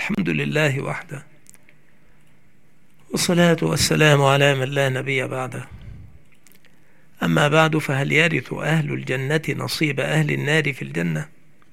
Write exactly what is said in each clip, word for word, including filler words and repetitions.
الحمد لله وحده، والصلاة والسلام على من لا نبي بعده. أما بعد، فهل يرث أهل الجنة نصيب أهل النار في الجنة؟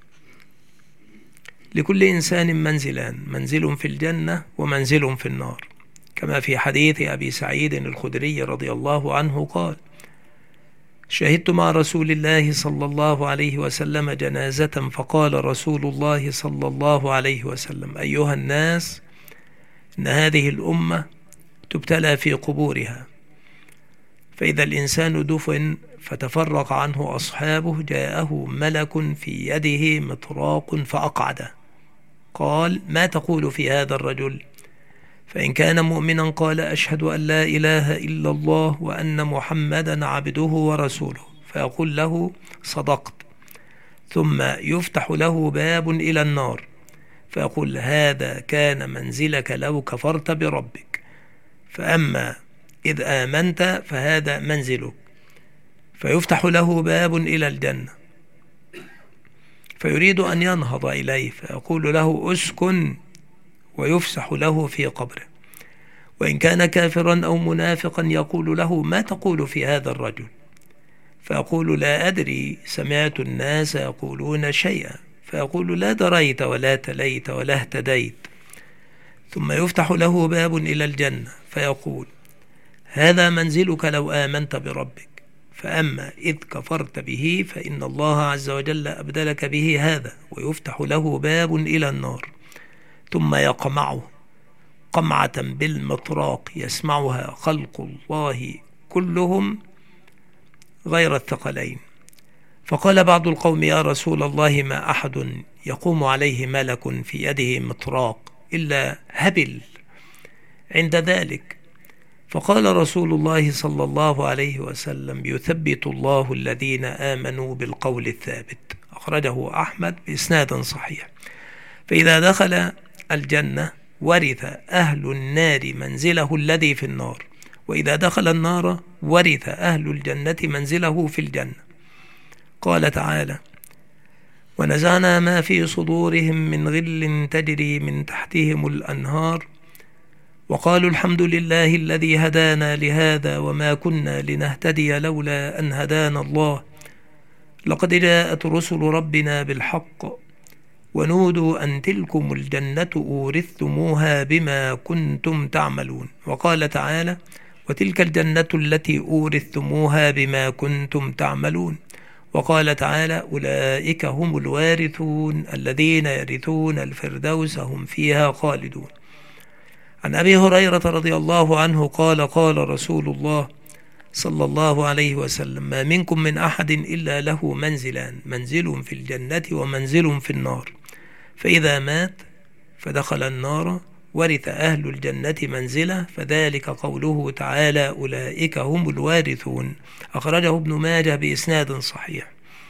لكل إنسان منزلان، منزل في الجنة ومنزل في النار، كما في حديث أبي سعيد الخدري رضي الله عنه قال: شهدت مع رسول الله صلى الله عليه وسلم جنازة، فقال رسول الله صلى الله عليه وسلم: أيها الناس، إن هذه الأمة تبتلى في قبورها، فإذا الإنسان دفن فتفرق عنه أصحابه جاءه ملك في يده مطراق فأقعده، قال: ما تقول في هذا الرجل؟ فإن كان مؤمنا قال: أشهد أن لا إله إلا الله وأن محمدا عبده ورسوله، فيقول له: صدقت. ثم يفتح له باب إلى النار، فيقول: هذا كان منزلك لو كفرت بربك، فأما إذ آمنت فهذا منزلك. فيفتح له باب إلى الجنة، فيريد أن ينهض إليه، فيقول له: أسكن، ويفسح له في قبره. وإن كان كافرا أو منافقا يقول له: ما تقول في هذا الرجل؟ فيقول: لا أدري، سمعت الناس يقولون شيئا. فيقول: لا دريت ولا تليت ولا اهتديت. ثم يفتح له باب إلى الجنة، فيقول: هذا منزلك لو آمنت بربك، فأما إذ كفرت به فإن الله عز وجل أبدلك به هذا. ويفتح له باب إلى النار، ثم يقمعه قمعة بالمطراق يسمعها خلق الله كلهم غير الثقلين. فقال بعض القوم: يا رسول الله، ما أحد يقوم عليه ملك في يده مطراق إلا هبل عند ذلك. فقال رسول الله صلى الله عليه وسلم: يثبت الله الذين آمنوا بالقول الثابت. أخرجه أحمد بإسناد صحيح. فإذا دخل الجنة ورث أهل النار منزله الذي في النار، وإذا دخل النار ورث أهل الجنة منزله في الجنة. قال تعالى: ونزعنا ما في صدورهم من غل تجري من تحتهم الأنهار، وقالوا الحمد لله الذي هدانا لهذا وما كنا لنهتدي لولا أن هدانا الله، لقد جاءت رسل ربنا بالحق، ونودوا أن تلكم الجنة أورثتموها بما كنتم تعملون. وقال تعالى: وتلك الجنة التي أورثتموها بما كنتم تعملون. وقال تعالى: أولئك هم الوارثون الذين يرثون الفردوس هم فيها خالدون. عن أبي هريرة رضي الله عنه قال: قال رسول الله صلى الله عليه وسلم: ما منكم من أحد إلا له منزلان، منزل في الجنة ومنزل في النار، فإذا مات فدخل النار ورث أهل الجنة منزله، فذلك قوله تعالى: أولئك هم الوارثون. أخرجه ابن ماجه بإسناد صحيح.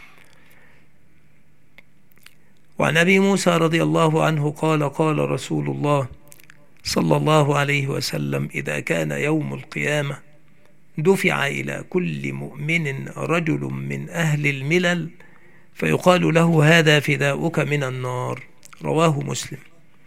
وعن أبي موسى رضي الله عنه قال: قال رسول الله صلى الله عليه وسلم: إذا كان يوم القيامة دفع إلى كل مؤمن رجل من أهل الملل، فيقال له: هذا فداؤك من النار. رواه مسلم.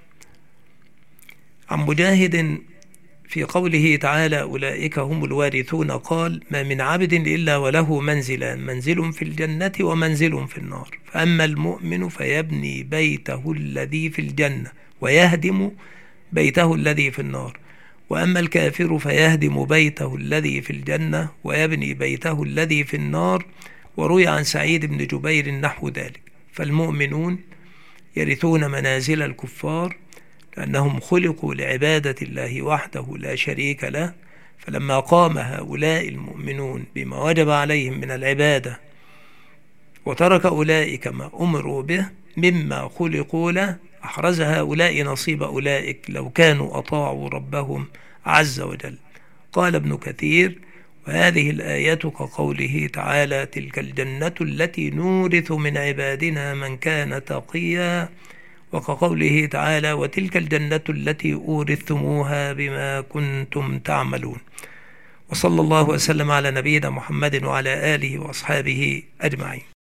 عن مجاهد في قوله تعالى: أولئك هم الوارثون قال: ما من عبد إلا وله منزلان، منزل في الجنة ومنزل في النار، فأما المؤمن فيبني بيته الذي في الجنة ويهدم بيته الذي في النار، وأما الكافر فيهدم بيته الذي في الجنة ويبني بيته الذي في النار. وروي عن سعيد بن جبير نحو ذلك. فالمؤمنون يرثون منازل الكفار لأنهم خلقوا لعبادة الله وحده لا شريك له، فلما قام هؤلاء المؤمنون بما وجب عليهم من العبادة وترك أولئك ما أمروا به مما خلقوا له، أحرز هؤلاء نصيب أولئك لو كانوا أطاعوا ربهم عز وجل. قال ابن كثير: وهذه الآية كقوله تعالى: تلك الجنة التي نورث من عبادنا من كان تقيا، وكقوله تعالى: وتلك الجنة التي أورثتموها بما كنتم تعملون. وصلى الله وسلم على نبينا محمد وعلى آله وأصحابه أجمعين.